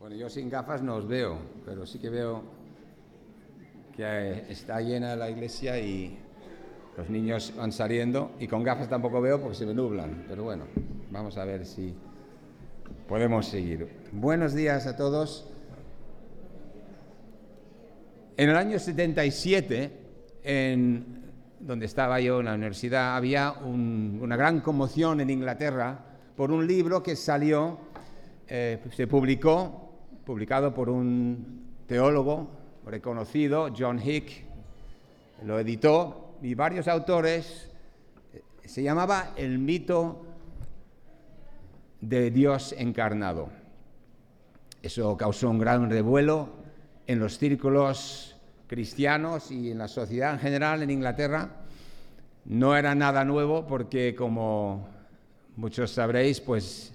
Bueno, yo sin gafas no os veo, pero sí que veo que está llena la iglesia y los niños van saliendo, y con gafas tampoco veo porque se me nublan, pero bueno, vamos a ver si podemos seguir. Buenos días a todos. En el año 77, donde estaba yo en la universidad, había una gran conmoción en Inglaterra por un libro que salió, se publicado por un teólogo reconocido, John Hick, lo editó, y varios autores. Se llamaba El mito de Dios encarnado. Eso causó un gran revuelo en los círculos cristianos y en la sociedad en general en Inglaterra. No era nada nuevo porque, como muchos sabréis, pues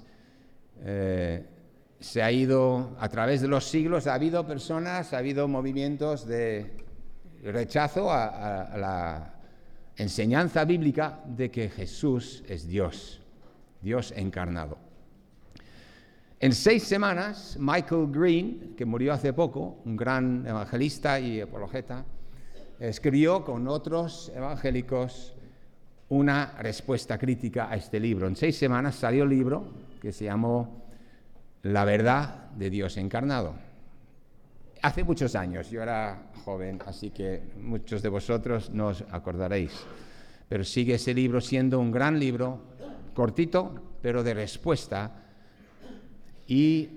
se ha ido a través de los siglos, ha habido movimientos de rechazo a la enseñanza bíblica de que Jesús es Dios, Dios encarnado. En 6 semanas, Michael Green, que murió hace poco, un gran evangelista y apologeta, escribió con otros evangélicos una respuesta crítica a este libro. En 6 semanas salió el libro que se llamó La verdad de Dios encarnado. Hace muchos años, yo era joven, así que muchos de vosotros no os acordaréis, pero sigue ese libro siendo un gran libro, cortito, pero de respuesta. Y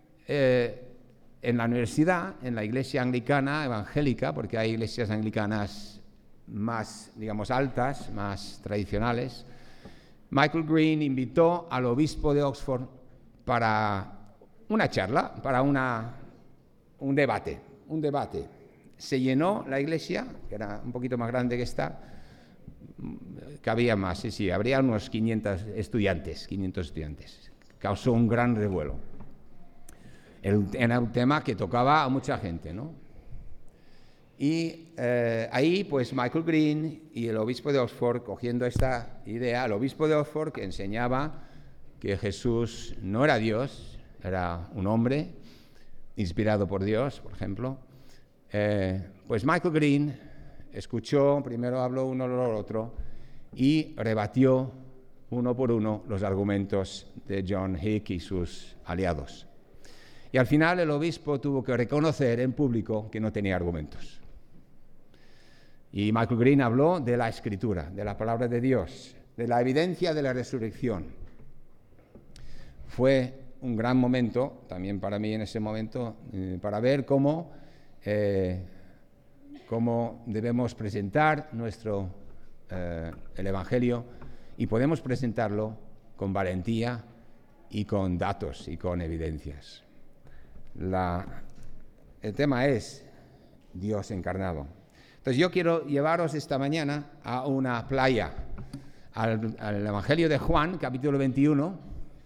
en la universidad, en la iglesia anglicana evangélica, porque hay iglesias anglicanas más, digamos, altas, más tradicionales, Michael Green invitó al obispo de Oxford para una charla, para un debate. Se llenó la iglesia, que era un poquito más grande que esta, cabía más, sí, habría unos 500 estudiantes. Causó un gran revuelo. Era un tema que tocaba a mucha gente, ¿no? Y ahí, pues, Michael Green y el obispo de Oxford, cogiendo esta idea, el obispo de Oxford, que enseñaba que Jesús no era Dios, era un hombre inspirado por Dios, por ejemplo, pues Michael Green escuchó, primero habló uno al otro y rebatió uno por uno los argumentos de John Hick y sus aliados. Y al final el obispo tuvo que reconocer en público que no tenía argumentos. Y Michael Green habló de la Escritura, de la palabra de Dios, de la evidencia de la resurrección. Fue un gran momento, también para mí en ese momento, para ver cómo debemos presentar el Evangelio, y podemos presentarlo con valentía y con datos y con evidencias. El tema es Dios encarnado. Entonces yo quiero llevaros esta mañana a una playa, al Evangelio de Juan, capítulo 21,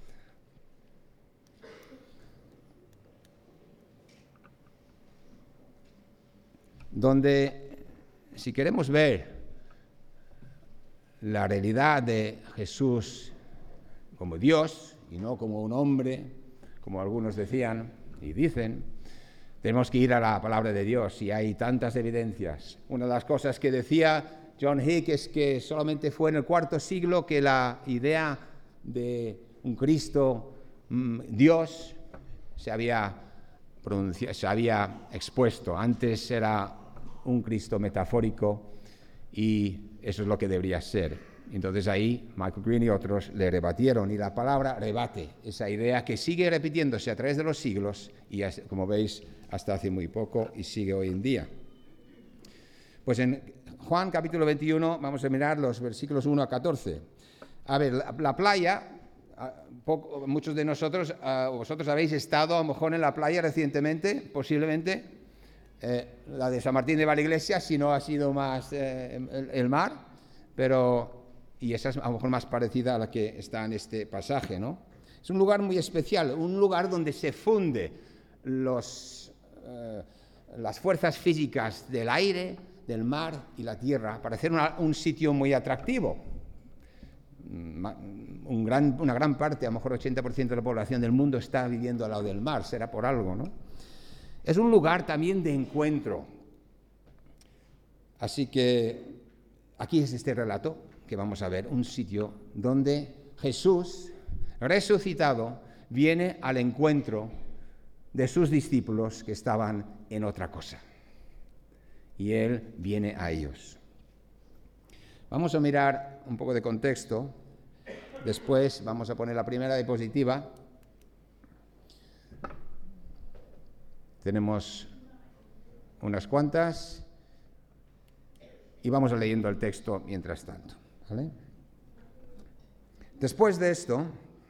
donde, si queremos ver la realidad de Jesús como Dios y no como un hombre, como algunos decían y dicen, tenemos que ir a la palabra de Dios, y hay tantas evidencias. Una de las cosas que decía John Hick es que solamente fue en el IV siglo que la idea de un Cristo Dios se había expuesto. Antes era un Cristo metafórico, y eso es lo que debería ser. Entonces ahí Michael Green y otros le rebatieron, y la palabra rebate esa idea que sigue repitiéndose a través de los siglos, y como veis hasta hace muy poco, y sigue hoy en día. Pues en Juan capítulo 21 vamos a mirar los versículos 1 a 14. A ver, la playa, muchos de nosotros, vosotros habéis estado a lo mejor en la playa recientemente, posiblemente, la de San Martín de Valiglesias, si no ha sido más el mar, y esa es a lo mejor más parecida a la que está en este pasaje, ¿no? Es un lugar muy especial, un lugar donde se funde las fuerzas físicas del aire, del mar y la tierra, para hacer un sitio muy atractivo. una gran parte, a lo mejor 80% de la población del mundo está viviendo al lado del mar, será por algo, ¿no? Es un lugar también de encuentro. Así que aquí es este relato que vamos a ver, un sitio donde Jesús, resucitado, viene al encuentro de sus discípulos que estaban en otra cosa. Y Él viene a ellos. Vamos a mirar un poco de contexto. Después vamos a poner la primera diapositiva. Tenemos unas cuantas y vamos leyendo el texto mientras tanto, ¿vale? Después de esto,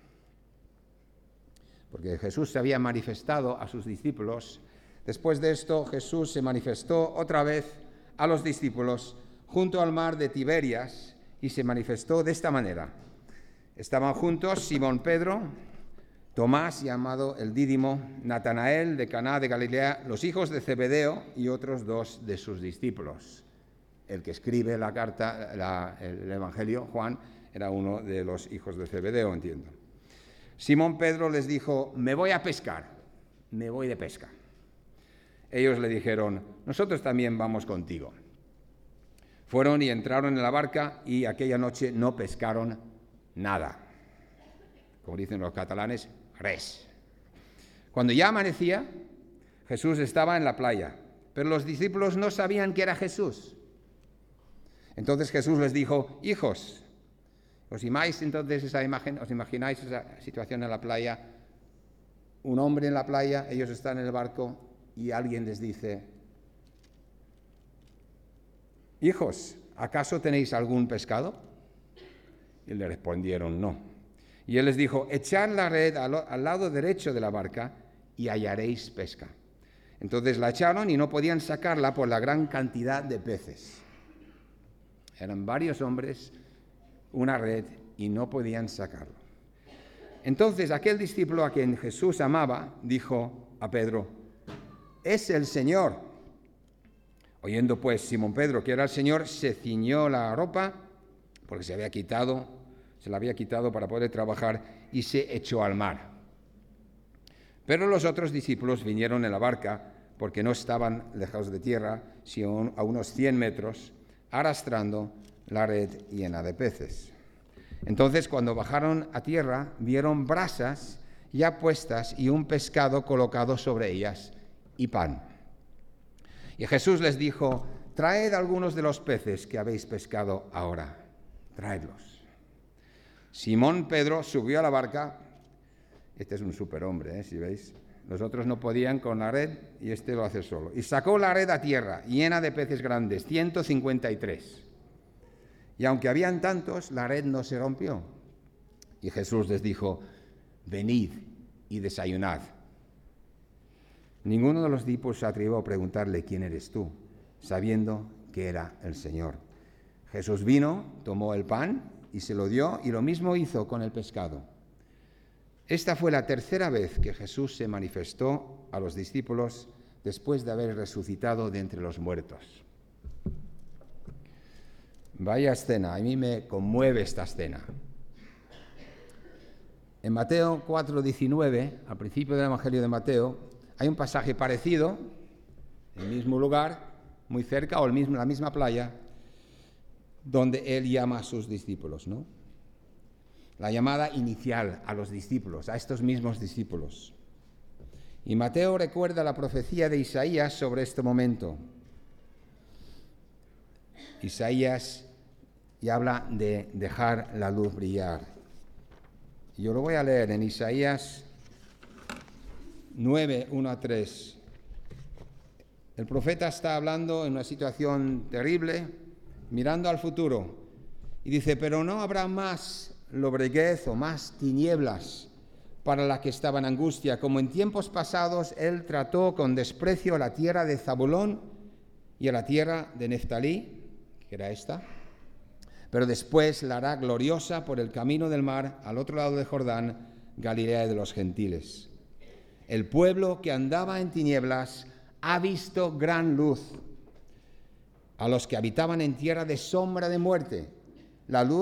porque Jesús se había manifestado a sus discípulos, después de esto Jesús se manifestó otra vez a los discípulos junto al mar de Tiberias y se manifestó de esta manera. Estaban juntos Simón Pedro, Tomás, llamado el Dídimo, Natanael de Caná de Galilea, los hijos de Zebedeo y otros dos de sus discípulos. El que escribe la carta, el Evangelio, Juan, era uno de los hijos de Zebedeo, entiendo. Simón Pedro les dijo: me voy a pescar, me voy de pesca. Ellos le dijeron: nosotros también vamos contigo. Fueron y entraron en la barca y aquella noche no pescaron nada. Como dicen los catalanes, res. Cuando ya amanecía, Jesús estaba en la playa, pero los discípulos no sabían que era Jesús. Entonces Jesús les dijo: hijos, ¿os imagináis entonces esa imagen? ¿Os imagináis esa situación en la playa? Un hombre en la playa, ellos están en el barco y alguien les dice: hijos, ¿acaso tenéis algún pescado? Y le respondieron: no. Y él les dijo: echad la red al lado derecho de la barca y hallaréis pesca. Entonces la echaron y no podían sacarla por la gran cantidad de peces. Eran varios hombres, una red, y no podían sacarlo. Entonces aquel discípulo a quien Jesús amaba dijo a Pedro: es el Señor. Oyendo pues Simón Pedro que era el Señor, se ciñó la ropa, porque se la había quitado para poder trabajar, y se echó al mar. Pero los otros discípulos vinieron en la barca, porque no estaban lejos de tierra, sino a unos 100 metros, arrastrando la red llena de peces. Entonces, cuando bajaron a tierra, vieron brasas ya puestas y un pescado colocado sobre ellas y pan. Y Jesús les dijo: traed algunos de los peces que habéis pescado ahora, traedlos. Simón Pedro subió a la barca. Este es un superhombre, si veis. Los otros no podían con la red y este lo hace solo. Y sacó la red a tierra, llena de peces grandes, 153. Y aunque habían tantos, la red no se rompió. Y Jesús les dijo: venid y desayunad. Ninguno de los discípulos se atrevió a preguntarle: ¿quién eres tú?, sabiendo que era el Señor. Jesús vino, tomó el pan y se lo dio, y lo mismo hizo con el pescado. Esta fue la tercera vez que Jesús se manifestó a los discípulos después de haber resucitado de entre los muertos. Vaya escena, a mí me conmueve esta escena. En Mateo 4:19, al principio del Evangelio de Mateo, hay un pasaje parecido, en el mismo lugar, muy cerca, o la misma playa, donde Él llama a sus discípulos, ¿no? La llamada inicial a los discípulos, a estos mismos discípulos. Y Mateo recuerda la profecía de Isaías sobre este momento. Isaías y habla de dejar la luz brillar. Y yo lo voy a leer en Isaías 9, 1-3. El profeta está hablando en una situación terrible, mirando al futuro, y dice: pero no habrá más lobreguez o más tinieblas para la que estaba en angustia, como en tiempos pasados él trató con desprecio a la tierra de Zabulón y a la tierra de Neftalí, que era esta, pero después la hará gloriosa por el camino del mar, al otro lado de Jordán, Galilea de los gentiles. El pueblo que andaba en tinieblas ha visto gran luz. A los que habitaban en tierra de sombra de muerte, la luz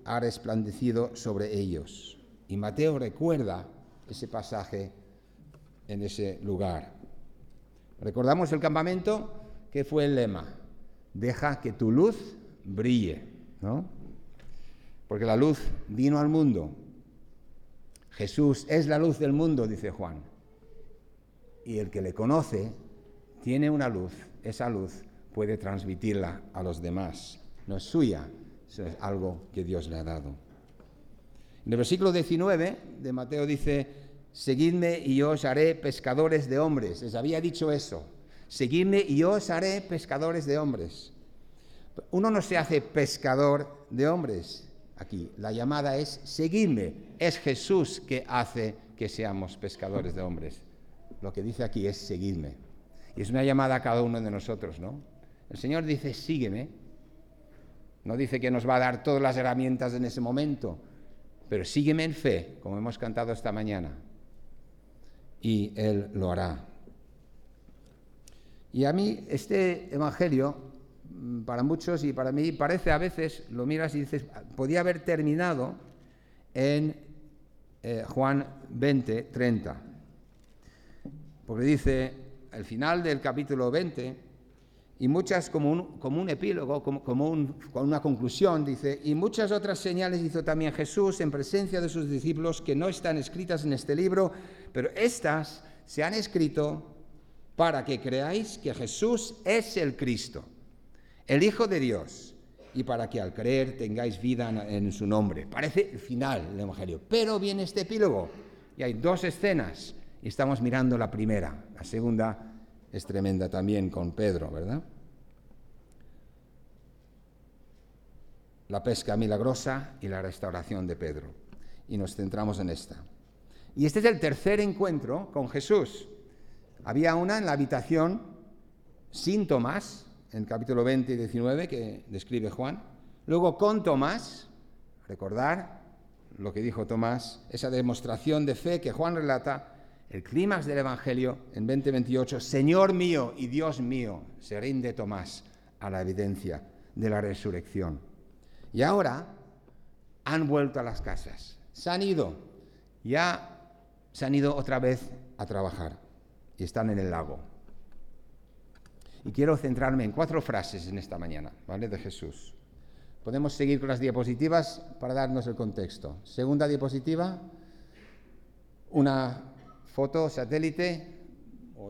ha resplandecido sobre ellos. Y Mateo recuerda ese pasaje en ese lugar. Recordamos el campamento, que fue el lema: deja que tu luz brille, ¿no? Porque la luz vino al mundo. Jesús es la luz del mundo, dice Juan. Y el que le conoce tiene una luz, esa luz puede transmitirla a los demás. No es suya, eso es algo que Dios le ha dado. En el versículo 19 de Mateo dice: seguidme y yo os haré pescadores de hombres. Les había dicho eso: seguidme y yo os haré pescadores de hombres. Uno no se hace pescador de hombres aquí. La llamada es seguidme. Es Jesús que hace que seamos pescadores de hombres. Lo que dice aquí es seguidme. Y es una llamada a cada uno de nosotros, ¿no? El Señor dice: sígueme. No dice que nos va a dar todas las herramientas en ese momento, pero sígueme en fe, como hemos cantado esta mañana. Y Él lo hará. Y a mí este evangelio, para muchos y para mí, parece a veces, lo miras y dices, podía haber terminado en Juan 20, 30. Porque dice, al final del capítulo 20, y muchas, como un epílogo, con una conclusión, dice, y muchas otras señales hizo también Jesús en presencia de sus discípulos que no están escritas en este libro, pero estas se han escrito para que creáis que Jesús es el Cristo, el Hijo de Dios, y para que al creer tengáis vida en su nombre. Parece el final del Evangelio, pero viene este epílogo, y hay dos escenas, y estamos mirando la primera. La segunda es tremenda también con Pedro, ¿verdad? La pesca milagrosa y la restauración de Pedro. Y nos centramos en esta. Y este es el tercer encuentro con Jesús. Había una en la habitación sin Tomás, en capítulo 20 y 19, que describe Juan. Luego con Tomás, recordar lo que dijo Tomás, esa demostración de fe que Juan relata. El clímax del Evangelio, en 20:28, Señor mío y Dios mío, se rinde Tomás a la evidencia de la resurrección. Y ahora han vuelto a las casas, se han ido otra vez a trabajar y están en el lago. Y quiero centrarme en 4 frases en esta mañana, ¿vale?, de Jesús. Podemos seguir con las diapositivas para darnos el contexto. Segunda diapositiva, una foto satélite o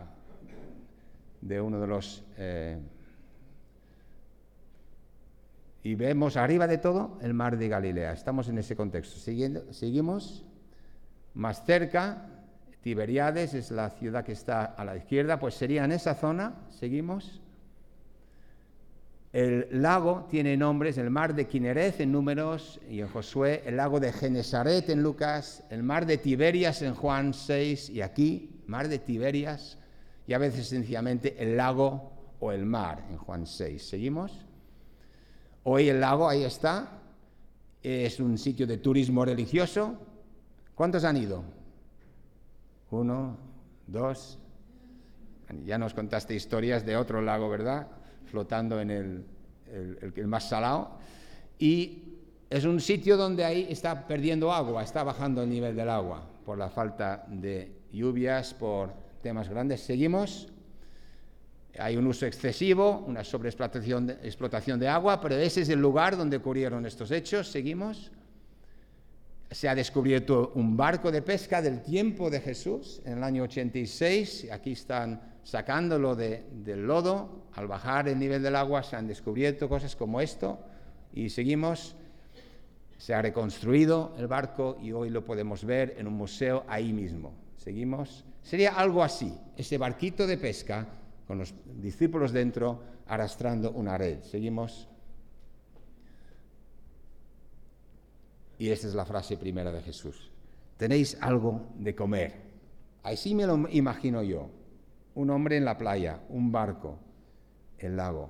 de uno de los y vemos arriba de todo el mar de Galilea. Estamos en ese contexto. Seguimos más cerca. Tiberíades es la ciudad que está a la izquierda, pues sería en esa zona. Seguimos. El lago tiene nombres: el mar de Kinereth en Números y en Josué, el lago de Genesaret en Lucas, el mar de Tiberias en Juan 6 y aquí, mar de Tiberias, y a veces sencillamente el lago o el mar en Juan 6. ¿Seguimos? Hoy el lago, ahí está, es un sitio de turismo religioso. ¿Cuántos han ido? 1, 2. Ya nos contaste historias de otro lago, ¿verdad?, flotando en el más salado, y es un sitio donde ahí está perdiendo agua, está bajando el nivel del agua por la falta de lluvias, por temas grandes. Seguimos. Hay un uso excesivo, una sobreexplotación de agua, pero ese es el lugar donde ocurrieron estos hechos. Seguimos. Se ha descubierto un barco de pesca del tiempo de Jesús en el año 86. Aquí están sacándolo del lodo. Al bajar el nivel del agua se han descubierto cosas como esto. Y seguimos. Se ha reconstruido el barco y hoy lo podemos ver en un museo ahí mismo. Seguimos. Sería algo así, ese barquito de pesca con los discípulos dentro arrastrando una red. Seguimos. Y esta es la frase primera de Jesús. Tenéis algo de comer. Así me lo imagino yo. Un hombre en la playa, un barco, el lago.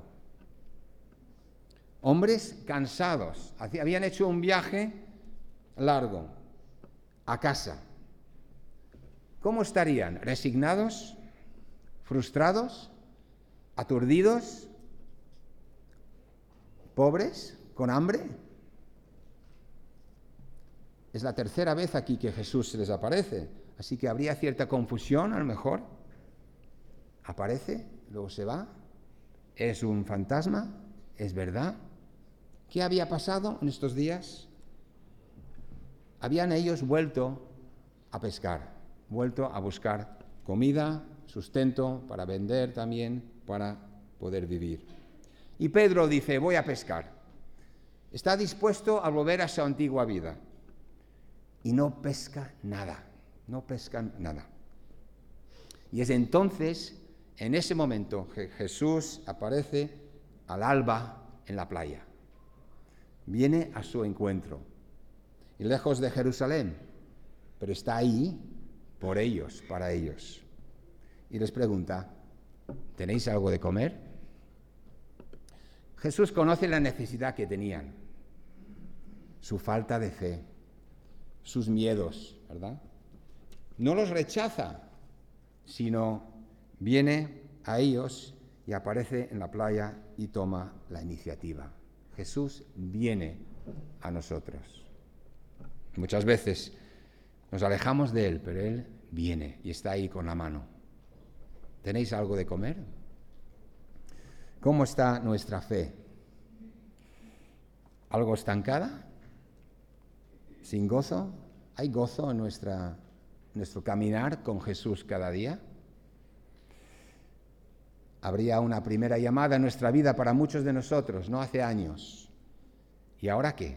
Hombres cansados. Habían hecho un viaje largo a casa. ¿Cómo estarían? ¿Resignados? ¿Frustrados? ¿Aturdidos? ¿Pobres? ¿Con hambre? es la tercera vez aquí que Jesús se les aparece, así que habría cierta confusión a lo mejor. Aparece, luego se va. ¿Es un fantasma? ¿Es verdad? ¿Qué había pasado en estos días? Habían ellos vuelto a pescar, vuelto a buscar comida, sustento para vender también, para poder vivir. Y Pedro dice, voy a pescar. Está dispuesto a volver a su antigua vida. Y no pesca nada, no pescan nada. Y es entonces, en ese momento, que Jesús aparece al alba en la playa. Viene a su encuentro. Y lejos de Jerusalén, pero está ahí por ellos, para ellos. Y les pregunta, ¿tenéis algo de comer? Jesús conoce la necesidad que tenían, su falta de fe, sus miedos, ¿verdad? No los rechaza, sino viene a ellos y aparece en la playa y toma la iniciativa. Jesús viene a nosotros. Muchas veces nos alejamos de Él, pero Él viene y está ahí con la mano. ¿Tenéis algo de comer? ¿Cómo está nuestra fe? ¿Algo estancada? ¿Sin gozo? ¿Hay gozo en nuestro caminar con Jesús cada día? Habría una primera llamada en nuestra vida para muchos de nosotros, no hace años. ¿Y ahora qué?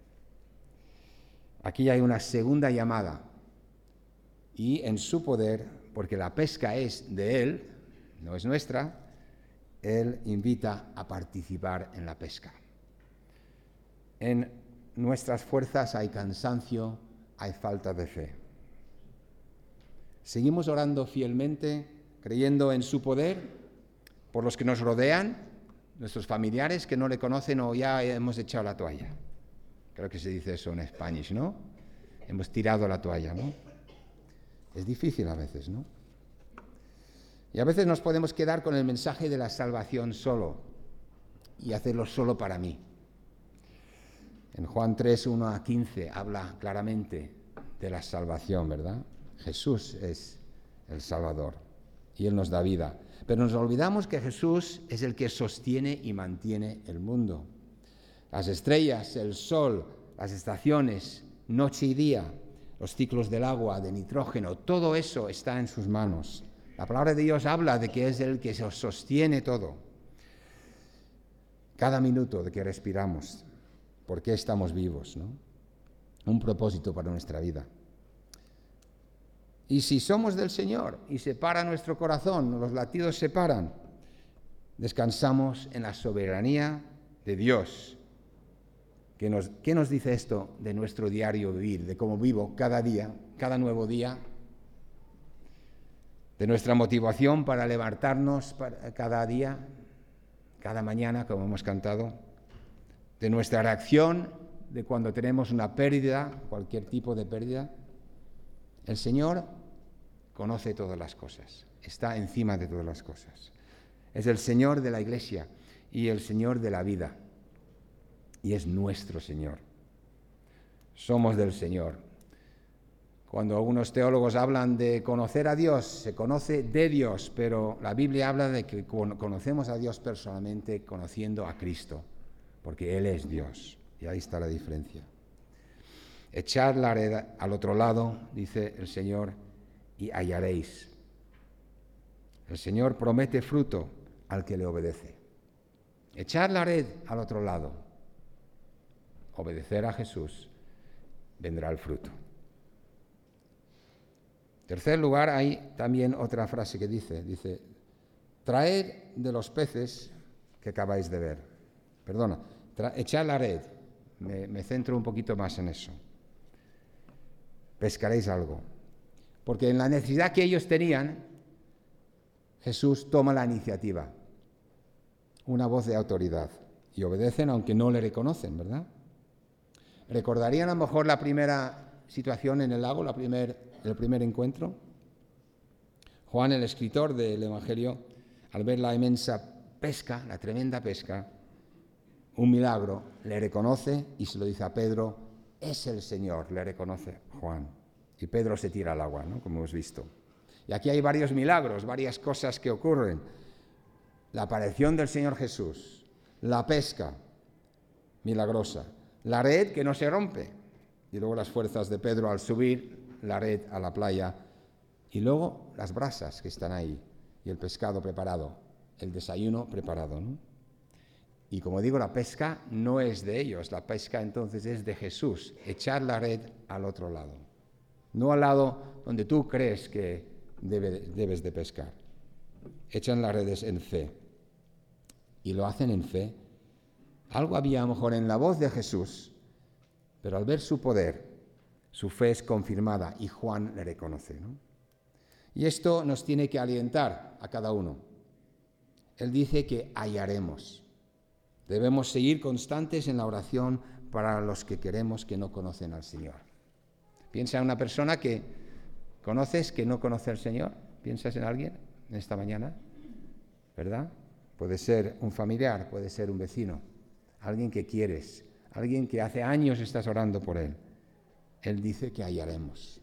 Aquí hay una segunda llamada. Y en su poder, porque la pesca es de Él, no es nuestra, Él invita a participar en la pesca. En nuestras fuerzas hay cansancio, hay falta de fe. Seguimos orando fielmente, creyendo en su poder, por los que nos rodean, nuestros familiares que no le conocen o ya hemos echado la toalla. Creo que se dice eso en español, ¿no? Hemos tirado la toalla, ¿no? Es difícil a veces, ¿no? Y a veces nos podemos quedar con el mensaje de la salvación solo y hacerlo solo para mí. En Juan 3, 1 a 15 habla claramente de la salvación, ¿verdad? Jesús es el Salvador y Él nos da vida. Pero nos olvidamos que Jesús es el que sostiene y mantiene el mundo. Las estrellas, el sol, las estaciones, noche y día, los ciclos del agua, de nitrógeno, todo eso está en sus manos. La palabra de Dios habla de que es el que sostiene todo. Cada minuto de que respiramos, ¿por qué estamos vivos, no? Un propósito para nuestra vida. Y si somos del Señor y se para nuestro corazón, los latidos se paran, descansamos en la soberanía de Dios. ¿Qué nos dice esto de nuestro diario vivir, de cómo vivo cada día, cada nuevo día? De nuestra motivación para levantarnos cada día, cada mañana, como hemos cantado. De nuestra reacción de cuando tenemos una pérdida, cualquier tipo de pérdida. El Señor conoce todas las cosas, está encima de todas las cosas. Es el Señor de la Iglesia y el Señor de la vida. Y es nuestro Señor. Somos del Señor. Cuando algunos teólogos hablan de conocer a Dios, se conoce de Dios, pero la Biblia habla de que conocemos a Dios personalmente conociendo a Cristo, porque Él es Dios. Y ahí está la diferencia. Echad la red al otro lado, dice el Señor, y hallaréis. El Señor promete fruto al que le obedece. Echad la red al otro lado. Obedecer a Jesús, vendrá el fruto. En tercer lugar, hay también otra frase que dice, traed de los peces que acabáis de ver. Perdona, echad la red. Me centro un poquito más en eso. Pescaréis algo. Porque en la necesidad que ellos tenían, Jesús toma la iniciativa. Una voz de autoridad. Y obedecen aunque no le reconocen, ¿verdad? ¿Recordarían a lo mejor la primera situación en el lago, el primer encuentro? Juan, el escritor del Evangelio, al ver la inmensa pesca, la tremenda pesca, un milagro, le reconoce y se lo dice a Pedro, es el Señor, le reconoce Juan. Y Pedro se tira al agua, ¿no? Como hemos visto. Y aquí hay varios milagros, varias cosas que ocurren. La aparición del Señor Jesús, la pesca milagrosa, la red que no se rompe, y luego las fuerzas de Pedro al subir la red a la playa, y luego las brasas que están ahí, y el pescado preparado, el desayuno preparado, ¿no? Y como digo, la pesca no es de ellos, la pesca entonces es de Jesús, echar la red al otro lado, no al lado donde tú crees que debes de pescar. Echan las redes en fe, y lo hacen en fe. Algo había a lo mejor en la voz de Jesús, pero al ver su poder, su fe es confirmada y Juan le reconoce, ¿no? Y esto nos tiene que alientar a cada uno. Él dice que hallaremos. Debemos seguir constantes en la oración para los que queremos que no conocen al Señor. Piensa en una persona que conoces que no conoce al Señor. ¿Piensas en alguien en esta mañana? ¿Verdad? Puede ser un familiar, puede ser un vecino, alguien que quieres, alguien que hace años estás orando por él. Él dice que hallaremos.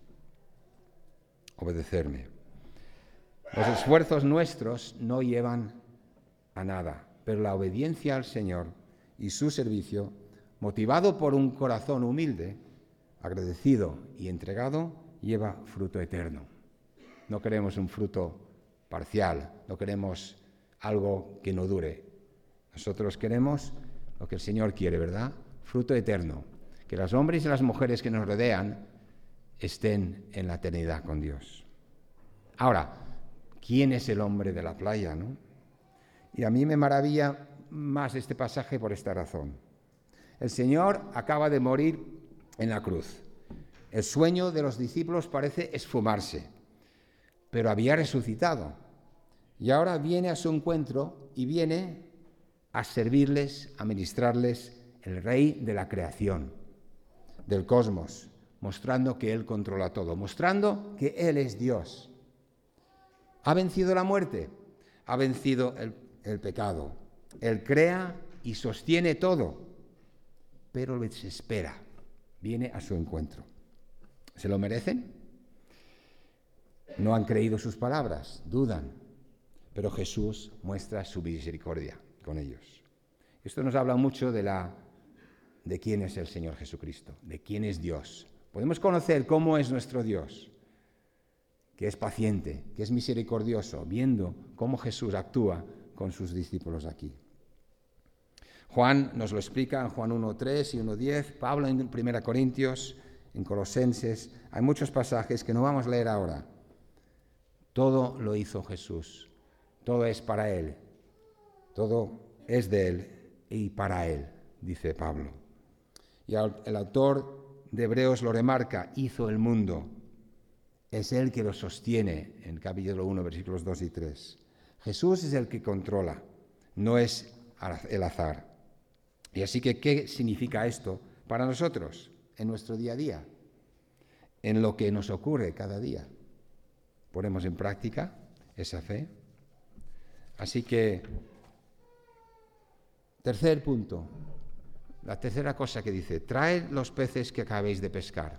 Obedecerme. Los esfuerzos nuestros no llevan a nada, pero la obediencia al Señor y su servicio, motivado por un corazón humilde, agradecido y entregado, lleva fruto eterno. No queremos un fruto parcial, no queremos algo que no dure. Nosotros queremos lo que el Señor quiere, ¿verdad? Fruto eterno. Que los hombres y las mujeres que nos rodean estén en la eternidad con Dios. Ahora, ¿quién es el hombre de la playa, no? Y a mí me maravilla más este pasaje por esta razón. El Señor acaba de morir en la cruz. El sueño de los discípulos parece esfumarse, pero había resucitado. Y ahora viene a su encuentro y viene a servirles, a ministrarles el Rey de la creación, del cosmos, mostrando que Él controla todo, mostrando que Él es Dios. ¿Ha vencido la muerte? Ha vencido el pecado. Él crea y sostiene todo, pero les espera, viene a su encuentro. ¿Se lo merecen? No han creído sus palabras, dudan, pero Jesús muestra su misericordia con ellos. Esto nos habla mucho de quién es el Señor Jesucristo, de quién es Dios. Podemos conocer cómo es nuestro Dios, que es paciente, que es misericordioso, viendo cómo Jesús actúa con sus discípulos aquí. Juan nos lo explica en Juan 1:3 y 1:10, Pablo en 1 Corintios, en Colosenses. Hay muchos pasajes que no vamos a leer ahora. Todo lo hizo Jesús, todo es para Él, todo es de Él y para Él, dice Pablo. Y el autor de Hebreos lo remarca, hizo el mundo. Es Él que lo sostiene en capítulo 1, versículos 2 y 3. Jesús es el que controla, no es el azar. Y así que, ¿qué significa esto para nosotros en nuestro día a día? En lo que nos ocurre cada día. ¿Ponemos en práctica esa fe? Así que, tercer punto, la tercera cosa que dice, traed los peces que acabéis de pescar.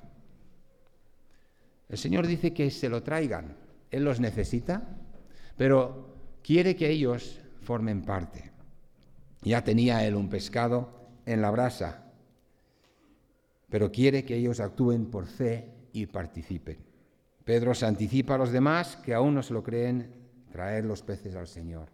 El Señor dice que se lo traigan, Él los necesita, pero quiere que ellos formen parte. Ya tenía Él un pescado en la brasa, pero quiere que ellos actúen por fe y participen. Pedro se anticipa a los demás que aún no se lo creen, traer los peces al Señor.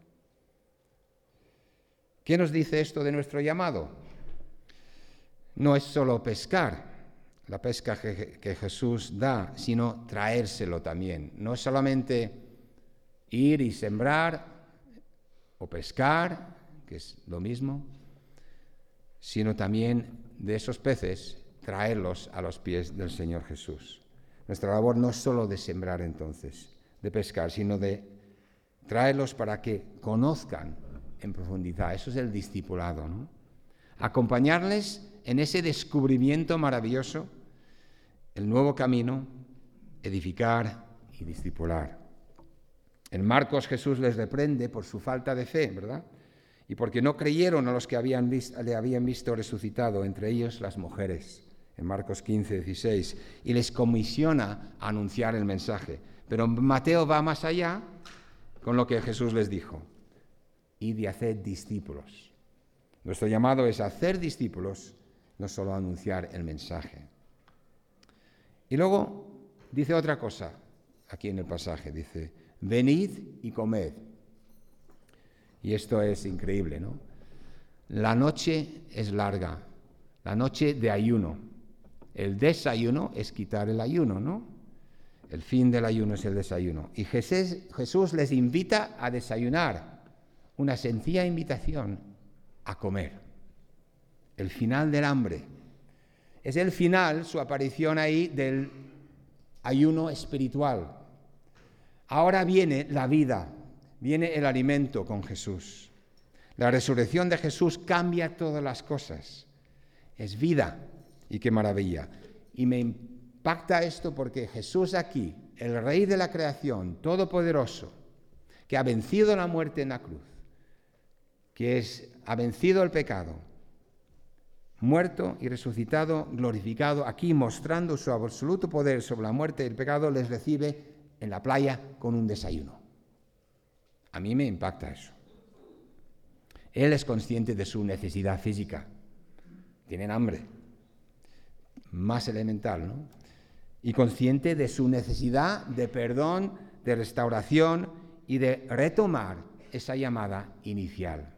¿Qué nos dice esto de nuestro llamado? No es solo pescar, la pesca que Jesús da, sino traérselo también. No es solamente ir y sembrar o pescar, que es lo mismo, sino también de esos peces traerlos a los pies del Señor Jesús. Nuestra labor no es solo de sembrar entonces, de pescar, sino de traerlos para que conozcan en profundidad. Eso es el discipulado, ¿no? Acompañarles en ese descubrimiento maravilloso, el nuevo camino, edificar y discipular. En Marcos Jesús les reprende por su falta de fe, ¿verdad? Y porque no creyeron a los que le habían visto resucitado, entre ellos las mujeres, en Marcos 15, 16, y les comisiona a anunciar el mensaje. Pero Mateo va más allá con lo que Jesús les dijo: id y haced discípulos. Nuestro llamado es hacer discípulos, no solo anunciar el mensaje. Y luego dice otra cosa aquí en el pasaje, dice: venid y comed. Y esto es increíble, ¿no? La noche es larga, la noche de ayuno. El desayuno es quitar el ayuno, ¿no? El fin del ayuno es el desayuno. Y Jesús les invita a desayunar, una sencilla invitación a comer. El final del hambre. Es el final, su aparición ahí, del ayuno espiritual. Ahora viene la vida, viene el alimento con Jesús. La resurrección de Jesús cambia todas las cosas. Es vida, y qué maravilla. Y me impacta esto porque Jesús aquí, el Rey de la creación, todopoderoso, que ha vencido la muerte en la cruz, ha vencido el pecado, muerto y resucitado, glorificado, aquí mostrando su absoluto poder sobre la muerte y el pecado, les recibe en la playa con un desayuno. A mí me impacta eso. Él es consciente de su necesidad física. Tienen hambre. Más elemental, ¿no? Y consciente de su necesidad de perdón, de restauración y de retomar esa llamada inicial.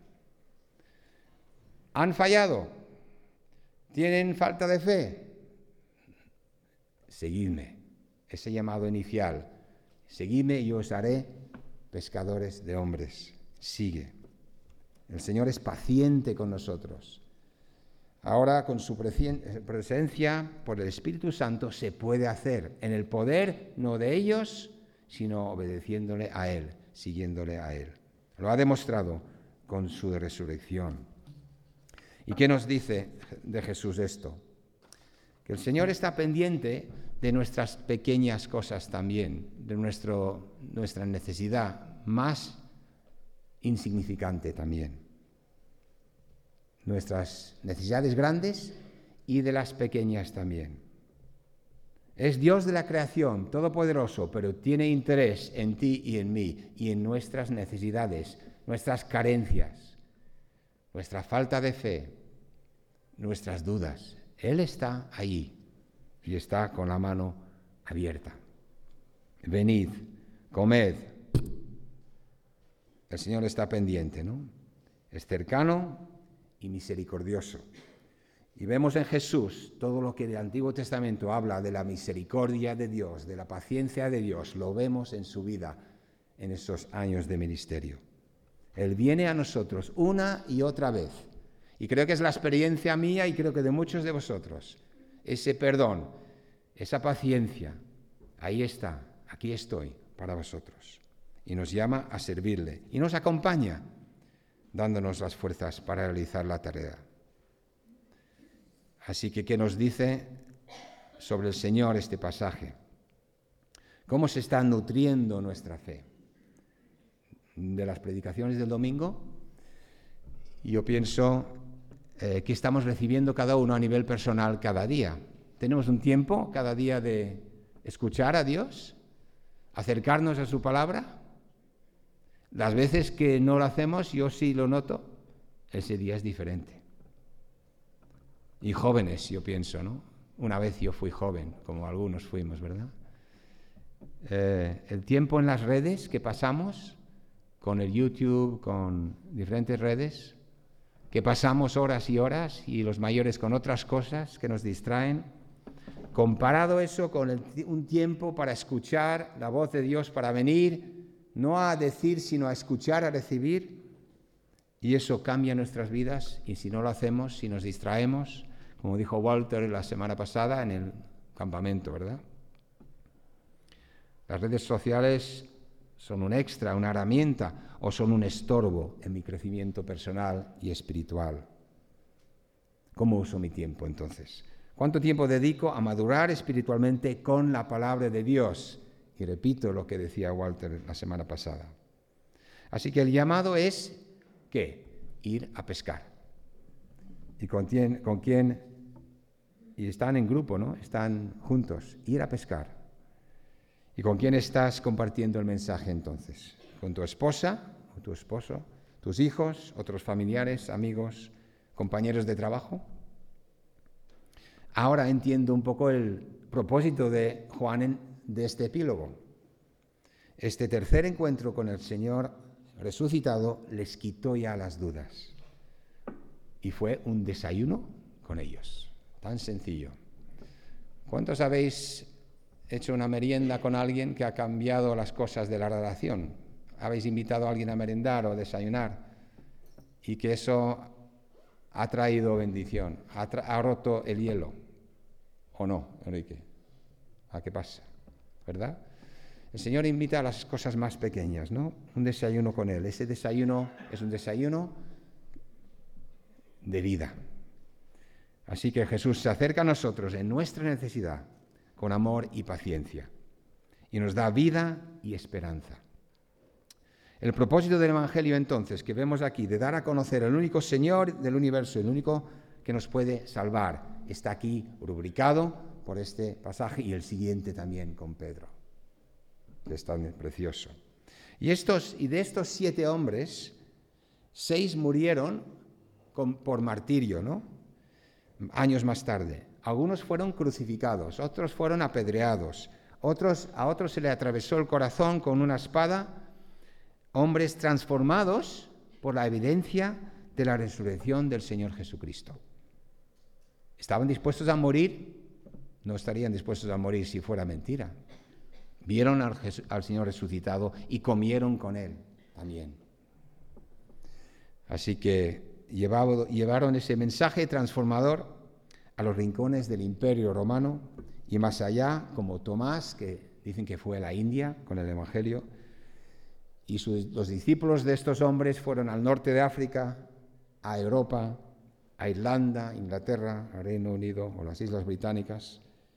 ¿Han fallado? ¿Tienen falta de fe? Seguidme. Ese llamado inicial. Seguidme y os haré pescadores de hombres. Sigue. El Señor es paciente con nosotros. Ahora, con su presencia, por el Espíritu Santo, se puede hacer en el poder no de ellos, sino obedeciéndole a Él, siguiéndole a Él. Lo ha demostrado con su resurrección. ¿Y qué nos dice de Jesús esto? Que el Señor está pendiente de nuestras pequeñas cosas también, de nuestra necesidad más insignificante también. Nuestras necesidades grandes y de las pequeñas también. Es Dios de la creación, todopoderoso, pero tiene interés en ti y en mí y en nuestras necesidades, nuestras carencias, nuestra falta de fe, nuestras dudas. Él está allí y está con la mano abierta. Venid, comed. El Señor está pendiente, ¿no? Es cercano y misericordioso. Y vemos en Jesús todo lo que el Antiguo Testamento habla de la misericordia de Dios, de la paciencia de Dios. Lo vemos en su vida en esos años de ministerio. Él viene a nosotros una y otra vez. Y creo que es la experiencia mía y creo que de muchos de vosotros. Ese perdón, esa paciencia, ahí está, aquí estoy para vosotros. Y nos llama a servirle y nos acompaña, dándonos las fuerzas para realizar la tarea. Así que, ¿qué nos dice sobre el Señor este pasaje? ¿Cómo se está nutriendo nuestra fe? De las predicaciones del domingo, yo pienso que estamos recibiendo cada uno a nivel personal cada día. Tenemos un tiempo cada día de escuchar a Dios, acercarnos a su palabra. Las veces que no lo hacemos, yo sí lo noto, ese día es diferente. Y jóvenes, yo pienso, ¿no? Una vez yo fui joven, como algunos fuimos, ¿verdad? El tiempo en las redes que pasamos, con el YouTube, con diferentes redes, que pasamos horas y horas, y los mayores con otras cosas que nos distraen. Comparado eso con un tiempo para escuchar la voz de Dios, para venir, no a decir, sino a escuchar, a recibir, y eso cambia nuestras vidas, y si no lo hacemos, si nos distraemos, como dijo Walter la semana pasada en el campamento, ¿verdad? Las redes sociales son un extra, una herramienta, o son un estorbo en mi crecimiento personal y espiritual. ¿Cómo uso mi tiempo entonces? ¿Cuánto tiempo dedico a madurar espiritualmente con la palabra de Dios? Y repito lo que decía Walter la semana pasada. Así que el llamado es, ¿qué? Ir a pescar. ¿Y con quién y están en grupo, ¿no? Están juntos, ir a pescar. ¿Y con quién estás compartiendo el mensaje entonces? ¿Con tu esposa o tu esposo? ¿Tus hijos? ¿Otros familiares, amigos, compañeros de trabajo? Ahora entiendo un poco el propósito de Juan de este epílogo. Este tercer encuentro con el Señor resucitado les quitó ya las dudas. Y fue un desayuno con ellos. Tan sencillo. ¿Cuántos habéis hecho una merienda con alguien que ha cambiado las cosas de la relación? ¿Habéis invitado a alguien a merendar o desayunar? Y que eso ha traído bendición, ha roto el hielo. ¿O no, Enrique? ¿A qué pasa? ¿Verdad? El Señor invita a las cosas más pequeñas, ¿no? Un desayuno con Él. Ese desayuno es un desayuno de vida. Así que Jesús se acerca a nosotros en nuestra necesidad con amor y paciencia y nos da vida y esperanza. El propósito del Evangelio entonces que vemos aquí de dar a conocer al único Señor del universo, el único que nos puede salvar, está aquí rubricado por este pasaje y el siguiente también con Pedro, que es tan precioso. Y de estos 7 hombres, 6 murieron por martirio, ¿no? Años más tarde. Algunos fueron crucificados, otros fueron apedreados, a otros se le atravesó el corazón con una espada. Hombres transformados por la evidencia de la resurrección del Señor Jesucristo. ¿Estaban dispuestos a morir? No estarían dispuestos a morir si fuera mentira. Vieron al Señor resucitado y comieron con Él también. Así que llevaron ese mensaje transformador a los rincones del Imperio Romano y más allá, como Tomás, que dicen que fue a la India con el Evangelio. Y los discípulos de estos hombres fueron al norte de África, a Europa, a Irlanda, Inglaterra, a Reino Unido o las Islas Británicas,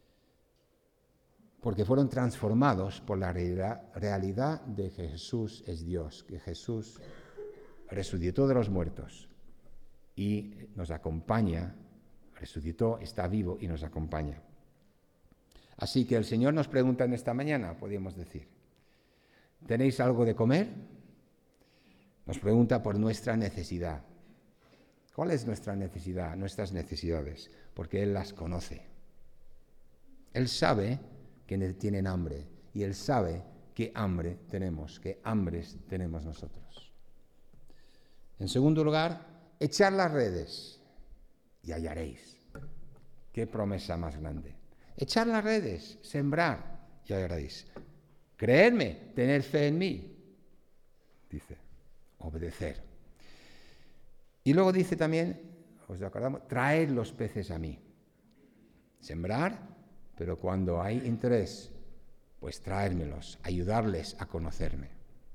porque fueron transformados por la realidad de que Jesús es Dios, que Jesús resucitó de los muertos y nos acompaña, resucitó, está vivo y nos acompaña. Así que el Señor nos pregunta en esta mañana, podríamos decir, ¿tenéis algo de comer? Nos pregunta por nuestra necesidad. ¿Cuál es nuestra necesidad, nuestras necesidades? Porque Él las conoce. Él sabe que tienen hambre y Él sabe qué hambre tenemos, qué hambres tenemos nosotros. En segundo lugar, echar las redes y hallaréis. Qué promesa más grande. Echar las redes, sembrar y hallaréis. Creedme, tener fe en mí, dice, obedecer. Y luego dice también, os acordamos, traed los peces a mí. Sembrar, pero cuando hay interés, pues traérmelos, ayudarles a conocerme.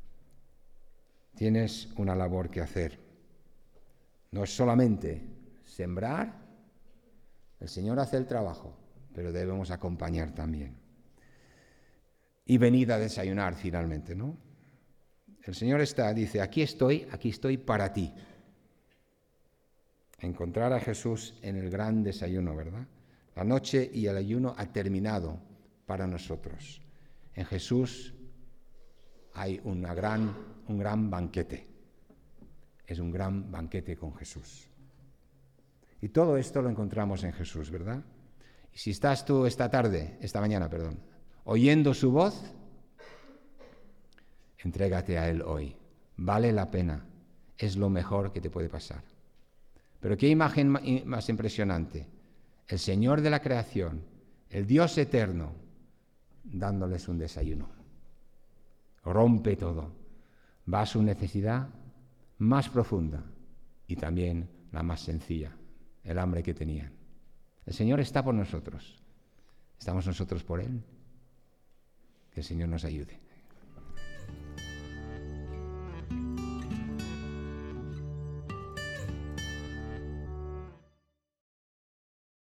Tienes una labor que hacer. No es solamente sembrar, el Señor hace el trabajo, pero debemos acompañar también. Y venid a desayunar finalmente, ¿no? El Señor dice, aquí estoy para ti. Encontrar a Jesús en el gran desayuno, ¿verdad? La noche y el ayuno ha terminado para nosotros. En Jesús hay un gran banquete. Es un gran banquete con Jesús. Y todo esto lo encontramos en Jesús, ¿verdad? Y si estás tú esta mañana, oyendo su voz, entrégate a Él hoy. Vale la pena. Es lo mejor que te puede pasar. Pero qué imagen más impresionante. El Señor de la creación, el Dios eterno, dándoles un desayuno. Rompe todo. Va a su necesidad más profunda y también la más sencilla, el hambre que tenían. El Señor está por nosotros. ¿Estamos nosotros por Él? Que el Señor nos ayude.